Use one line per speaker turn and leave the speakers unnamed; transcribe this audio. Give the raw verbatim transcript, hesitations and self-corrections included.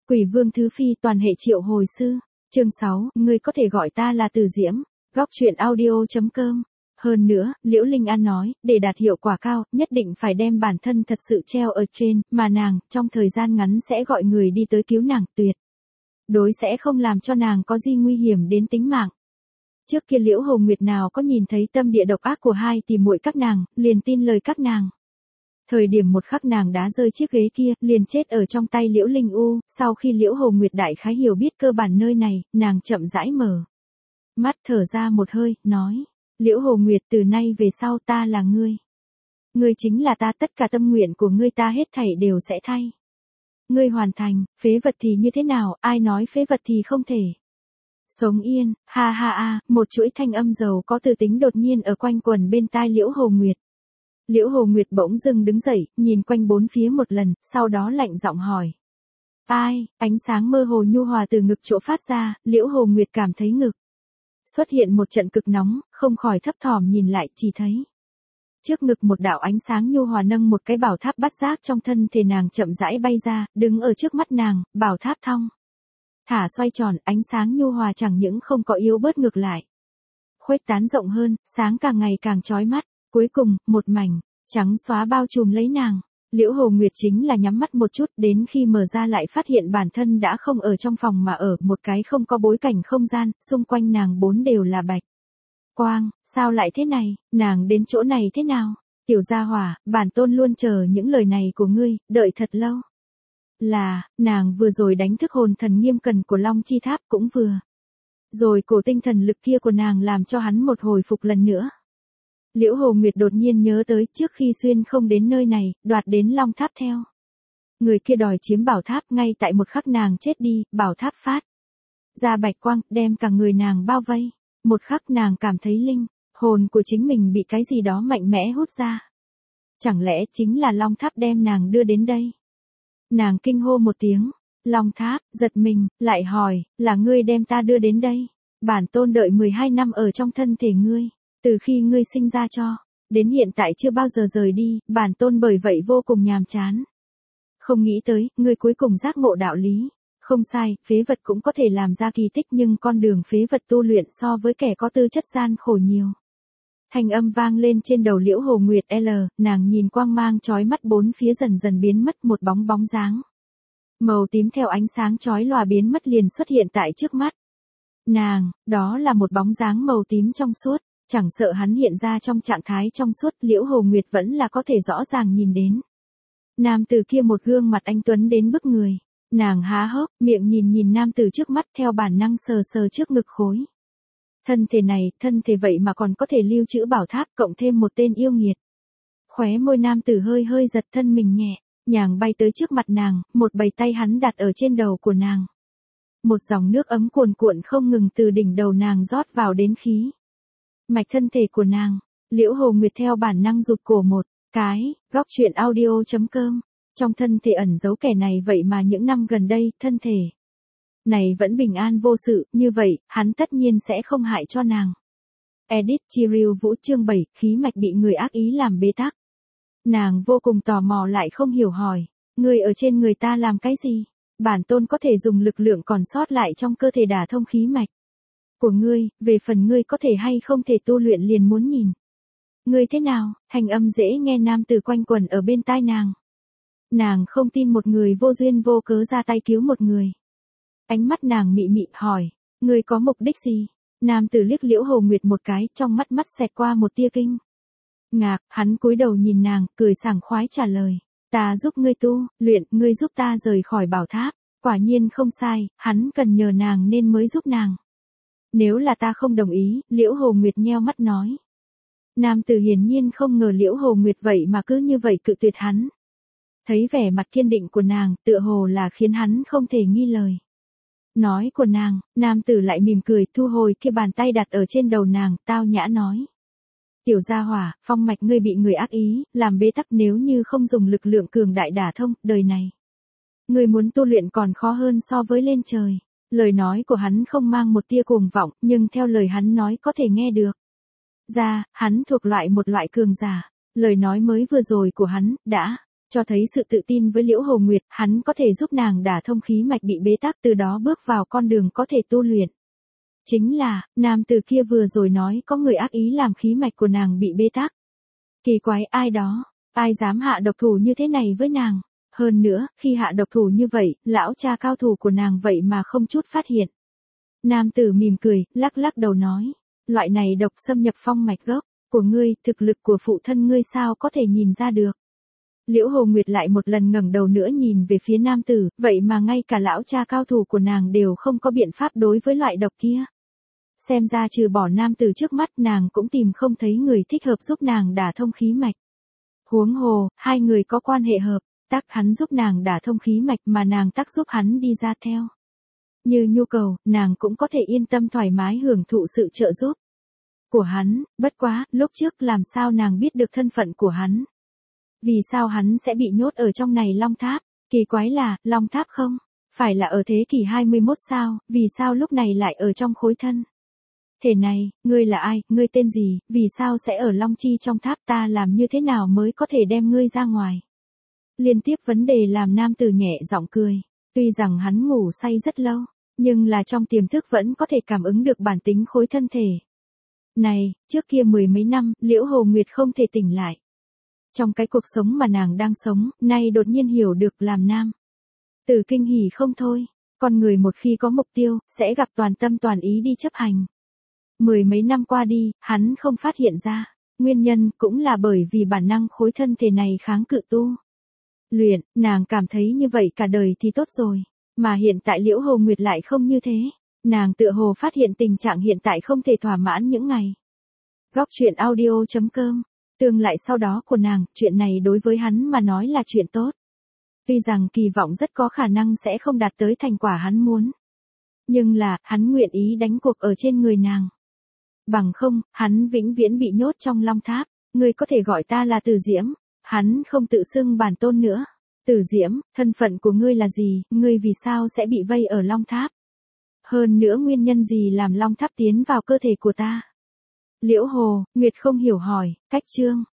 Quỷ vương thứ phi toàn hệ triệu hồi sư. Chương sáu, ngươi có thể gọi ta là Từ Diễm. Góc truyện audio.com. Hơn nữa, Liễu Linh An nói, để đạt hiệu quả cao, nhất định phải đem bản thân thật sự treo ở trên, mà nàng, trong thời gian ngắn sẽ gọi người đi tới cứu nàng, tuyệt đối sẽ không làm cho nàng có gì nguy hiểm đến tính mạng. Trước kia Liễu Hồ Nguyệt nào có nhìn thấy tâm địa độc ác của hai tỷ muội các nàng, liền tin lời các nàng. Thời điểm một khắc nàng đá rơi chiếc ghế kia, liền chết ở trong tay Liễu Linh U, sau khi Liễu Hồ Nguyệt đại khái hiểu biết cơ bản nơi này, nàng chậm rãi mở mắt, thở ra một hơi, nói: Liễu Hồ Nguyệt, từ nay về sau ta là ngươi. Ngươi chính là ta, tất cả tâm nguyện của ngươi ta hết thảy đều sẽ thay ngươi hoàn thành, phế vật thì như thế nào, ai nói phế vật thì không thể sống yên, ha ha a, một chuỗi thanh âm giàu có từ tính đột nhiên ở quanh quần bên tai Liễu Hồ Nguyệt. Liễu Hồ Nguyệt bỗng dưng đứng dậy, nhìn quanh bốn phía một lần, sau đó lạnh giọng hỏi: ai? Ánh sáng mơ hồ nhu hòa từ ngực chỗ phát ra, Liễu Hồ Nguyệt cảm thấy ngực xuất hiện một trận cực nóng, không khỏi thấp thỏm nhìn lại, chỉ thấy trước ngực một đạo ánh sáng nhu hòa nâng một cái bảo tháp bát giác trong thân thể nàng chậm rãi bay ra, đứng ở trước mắt nàng, bảo tháp thong thả xoay tròn, ánh sáng nhu hòa chẳng những không có yếu bớt ngược lại khuếch tán rộng hơn, sáng càng ngày càng chói mắt, cuối cùng, một mảnh trắng xóa bao trùm lấy nàng. Liễu Hồ Nguyệt chính là nhắm mắt một chút, đến khi mở ra lại phát hiện bản thân đã không ở trong phòng mà ở một cái không có bối cảnh không gian, xung quanh nàng bốn đều là bạch quang, sao lại thế này, nàng đến chỗ này thế nào? Tiểu gia hỏa, bản tôn luôn chờ những lời này của ngươi, đợi thật lâu. Là, nàng vừa rồi đánh thức hồn thần nghiêm cần của Long Chi Tháp, cũng vừa rồi cổ tinh thần lực kia của nàng làm cho hắn một hồi phục lần nữa. Liễu Hồ Nguyệt đột nhiên nhớ tới, trước khi xuyên không đến nơi này, đoạt đến Long Tháp theo người kia đòi chiếm bảo tháp, ngay tại một khắc nàng chết đi, bảo tháp phát ra bạch quang, đem cả người nàng bao vây. Một khắc nàng cảm thấy linh hồn của chính mình bị cái gì đó mạnh mẽ hút ra. Chẳng lẽ chính là Long Tháp đem nàng đưa đến đây? Nàng kinh hô một tiếng, Long Tháp, giật mình, lại hỏi, là ngươi đem ta đưa đến đây? Bản tôn đợi mười hai năm ở trong thân thể ngươi, từ khi ngươi sinh ra cho đến hiện tại chưa bao giờ rời đi, bản tôn bởi vậy vô cùng nhàm chán. Không nghĩ tới, ngươi cuối cùng giác ngộ đạo lý. Không sai, phế vật cũng có thể làm ra kỳ tích, nhưng con đường phế vật tu luyện so với kẻ có tư chất gian khổ nhiều. Thanh âm vang lên trên đầu Liễu Hồ Nguyệt L, nàng nhìn quang mang chói mắt bốn phía dần dần biến mất, một bóng bóng dáng màu tím theo ánh sáng chói lòa biến mất liền xuất hiện tại trước mắt nàng, đó là một bóng dáng màu tím trong suốt, chẳng sợ hắn hiện ra trong trạng thái trong suốt, Liễu Hồ Nguyệt vẫn là có thể rõ ràng nhìn đến. Nam tử kia một gương mặt anh tuấn đến bức người. Nàng há hốc, miệng nhìn nhìn nam tử trước mắt, theo bản năng sờ sờ trước ngực khối thân thể này, thân thể vậy mà còn có thể lưu trữ bảo tháp, cộng thêm một tên yêu nghiệt. Khóe môi nam tử hơi hơi giật, thân mình nhẹ nhàng bay tới trước mặt nàng, một bầy tay hắn đặt ở trên đầu của nàng. Một dòng nước ấm cuồn cuộn không ngừng từ đỉnh đầu nàng rót vào đến khí mạch thân thể của nàng. Liễu Hồ Nguyệt theo bản năng rụt cổ một cái. Góc truyện audio.com. Trong thân thể ẩn giấu kẻ này, vậy mà những năm gần đây, thân thể này vẫn bình an vô sự, như vậy, hắn tất nhiên sẽ không hại cho nàng. Edit Chiriu Vũ chương bảy, khí mạch bị người ác ý làm bế tắc. Nàng vô cùng tò mò lại không hiểu hỏi, ngươi ở trên người ta làm cái gì? Bản tôn có thể dùng lực lượng còn sót lại trong cơ thể đả thông khí mạch của ngươi, về phần ngươi có thể hay không thể tu luyện liền muốn nhìn ngươi thế nào. Thanh âm dễ nghe nam tử quanh quẩn ở bên tai nàng. Nàng không tin một người vô duyên vô cớ ra tay cứu một người. Ánh mắt nàng mị mị hỏi, ngươi có mục đích gì? Nam tử liếc Liễu Hồ Nguyệt một cái, trong mắt mắt xẹt qua một tia kinh ngạc, hắn cúi đầu nhìn nàng, cười sảng khoái trả lời, ta giúp ngươi tu luyện, ngươi giúp ta rời khỏi bảo tháp. Quả nhiên không sai, hắn cần nhờ nàng nên mới giúp nàng. Nếu là ta không đồng ý, Liễu Hồ Nguyệt nheo mắt nói. Nam tử hiển nhiên không ngờ Liễu Hồ Nguyệt vậy mà cứ như vậy cự tuyệt hắn. Thấy vẻ mặt kiên định của nàng, tựa hồ là khiến hắn không thể nghi lời nói của nàng, nam tử lại mỉm cười, thu hồi kia bàn tay đặt ở trên đầu nàng, tao nhã nói. Tiểu gia hỏa, phong mạch ngươi bị người ác ý làm bế tắc, nếu như không dùng lực lượng cường đại đả thông, đời này ngươi muốn tu luyện còn khó hơn so với lên trời. Lời nói của hắn không mang một tia cuồng vọng, nhưng theo lời hắn nói có thể nghe được ra, hắn thuộc loại một loại cường giả. Lời nói mới vừa rồi của hắn đã Cho thấy sự tự tin với Liễu Hồ Nguyệt, hắn có thể giúp nàng đả thông khí mạch bị bế tắc, từ đó bước vào con đường có thể tu luyện. Chính là, nam tử kia vừa rồi nói có người ác ý làm khí mạch của nàng bị bế tắc. Kỳ quái, ai đó, ai dám hạ độc thủ như thế này với nàng? Hơn nữa, khi hạ độc thủ như vậy, lão cha cao thủ của nàng vậy mà không chút phát hiện. Nam tử mỉm cười, lắc lắc đầu nói, loại này độc xâm nhập phong mạch gốc của ngươi, thực lực của phụ thân ngươi sao có thể nhìn ra được. Liễu Hồ Nguyệt lại một lần ngẩng đầu nữa nhìn về phía nam tử, vậy mà ngay cả lão cha cao thủ của nàng đều không có biện pháp đối với loại độc kia. Xem ra trừ bỏ nam tử trước mắt, nàng cũng tìm không thấy người thích hợp giúp nàng đả thông khí mạch. Huống hồ, hai người có quan hệ hợp, tác hắn giúp nàng đả thông khí mạch mà nàng tác giúp hắn đi ra theo. Như nhu cầu, nàng cũng có thể yên tâm thoải mái hưởng thụ sự trợ giúp của hắn, bất quá, lúc trước làm sao nàng biết được thân phận của hắn. Vì sao hắn sẽ bị nhốt ở trong này Long Tháp? Kỳ quái là, Long Tháp không? Phải là ở thế kỷ hai mươi mốt sao, vì sao lúc này lại ở trong khối thân? Thể này, ngươi là ai, ngươi tên gì, vì sao sẽ ở Long Chi trong tháp, ta làm như thế nào mới có thể đem ngươi ra ngoài? Liên tiếp vấn đề làm nam tử nhẹ giọng cười. Tuy rằng hắn ngủ say rất lâu, nhưng là trong tiềm thức vẫn có thể cảm ứng được bản tính khối thân thể. Này, trước kia mười mấy năm, Liễu Hồ Nguyệt không thể tỉnh lại. Trong cái cuộc sống mà nàng đang sống, nay đột nhiên hiểu được làm nam tử kinh hỉ không thôi. Con người một khi có mục tiêu, sẽ gặp toàn tâm toàn ý đi chấp hành. Mười mấy năm qua đi, hắn không phát hiện ra. Nguyên nhân cũng là bởi vì bản năng khối thân thể này kháng cự tu luyện, nàng cảm thấy như vậy cả đời thì tốt rồi. Mà hiện tại Liễu Hồ Nguyệt lại không như thế. Nàng tựa hồ phát hiện tình trạng hiện tại không thể thỏa mãn những ngày. Góc truyện audio chấm com. Tương lại sau đó của nàng, chuyện này đối với hắn mà nói là chuyện tốt. Tuy rằng kỳ vọng rất có khả năng sẽ không đạt tới thành quả hắn muốn. Nhưng là, hắn nguyện ý đánh cuộc ở trên người nàng. Bằng không, hắn vĩnh viễn bị nhốt trong Long Tháp. Ngươi có thể gọi ta là Từ Diễm. Hắn không tự xưng bản tôn nữa. Từ Diễm, thân phận của ngươi là gì, ngươi vì sao sẽ bị vây ở Long Tháp? Hơn nữa nguyên nhân gì làm Long Tháp tiến vào cơ thể của ta? Liễu Hồ Nguyệt không hiểu hỏi, cách chương.